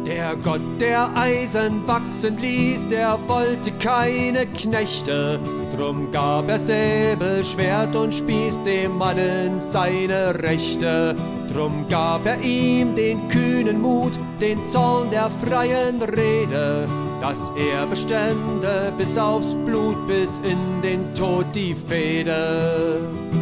Der Gott, der Eisen wachsen ließ, der wollte keine Knechte. Drum gab er Säbel, Schwert und Spieß dem Mannen seine Rechte. Drum gab er ihm den kühnen Mut, den Zorn der freien Rede, dass er bestände bis aufs Blut, bis in den Tod die Fehde.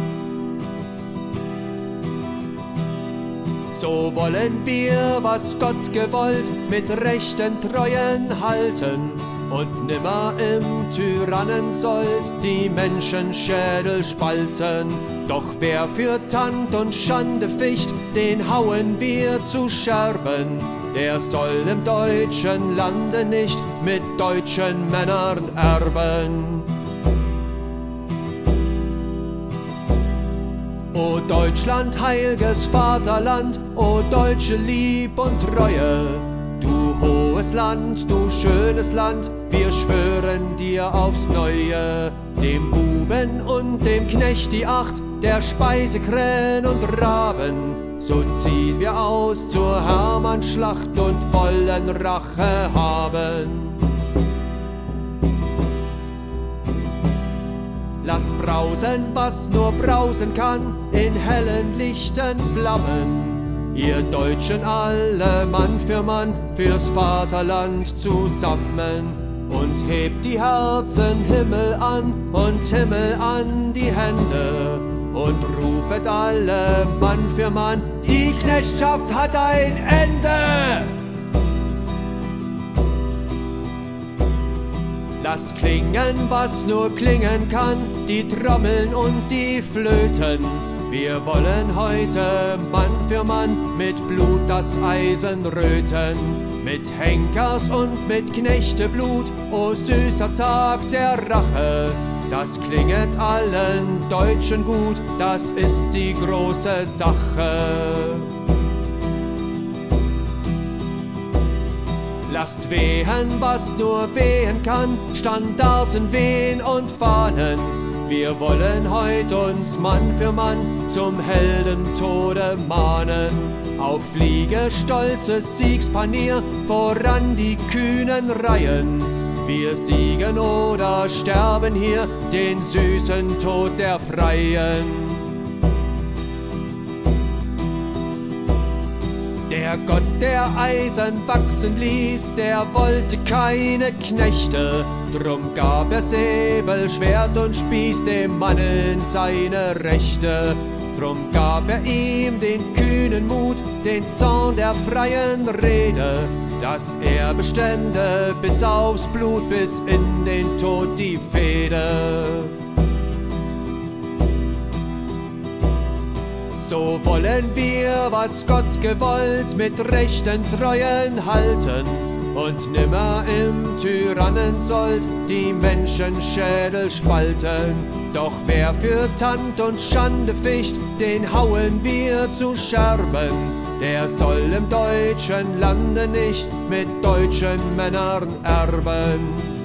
So wollen wir, was Gott gewollt, mit rechten Treuen halten und nimmer im Tyrannensold die Menschenschädel spalten. Doch wer für Tand und Schande ficht, den hauen wir zu Scherben. Der soll im deutschen Lande nicht mit deutschen Männern erben. O Deutschland, heilges Vaterland, o deutsche Lieb und Treue, du hohes Land, du schönes Land, wir schwören dir aufs Neue. Dem Buben und dem Knecht die Acht, der Speisekrähen und Raben, so ziehen wir aus zur Hermannschlacht und wollen Rache haben. Lasst brausen, was nur brausen kann, in hellen, lichten Flammen. Ihr Deutschen alle, Mann für Mann, fürs Vaterland zusammen. Und hebt die Herzen Himmel an und Himmel an die Hände. Und rufet alle, Mann für Mann, die Knechtschaft hat ein Ende. Lasst klingen, was nur klingen kann, die Trommeln und die Flöten. Wir wollen heute Mann für Mann mit Blut das Eisen röten. Mit Henkers und mit Knechteblut, o süßer Tag der Rache. Das klinget allen Deutschen gut, das ist die große Sache. Lasst wehen, was nur wehen kann, Standarten wehen und Fahnen. Wir wollen heut uns Mann für Mann zum Heldentode mahnen. Auf Fliege stolzes Siegspanier, voran die kühnen Reihen. Wir siegen oder sterben hier, den süßen Tod der Freien. Der Gott, der Eisen wachsen ließ, der wollte keine Knechte. Drum gab er Säbel, Schwert und Spieß dem Mannen seine Rechte. Drum gab er ihm den kühnen Mut, den Zorn der freien Rede, dass er bestände bis aufs Blut, bis in den Tod die Fehde. So wollen wir, was Gott gewollt, mit rechten Treuen halten und nimmer im Tyrannensold die Menschenschädel spalten. Doch wer für Tand und Schande ficht, den hauen wir zu Scherben. Der soll im deutschen Lande nicht mit deutschen Männern erben.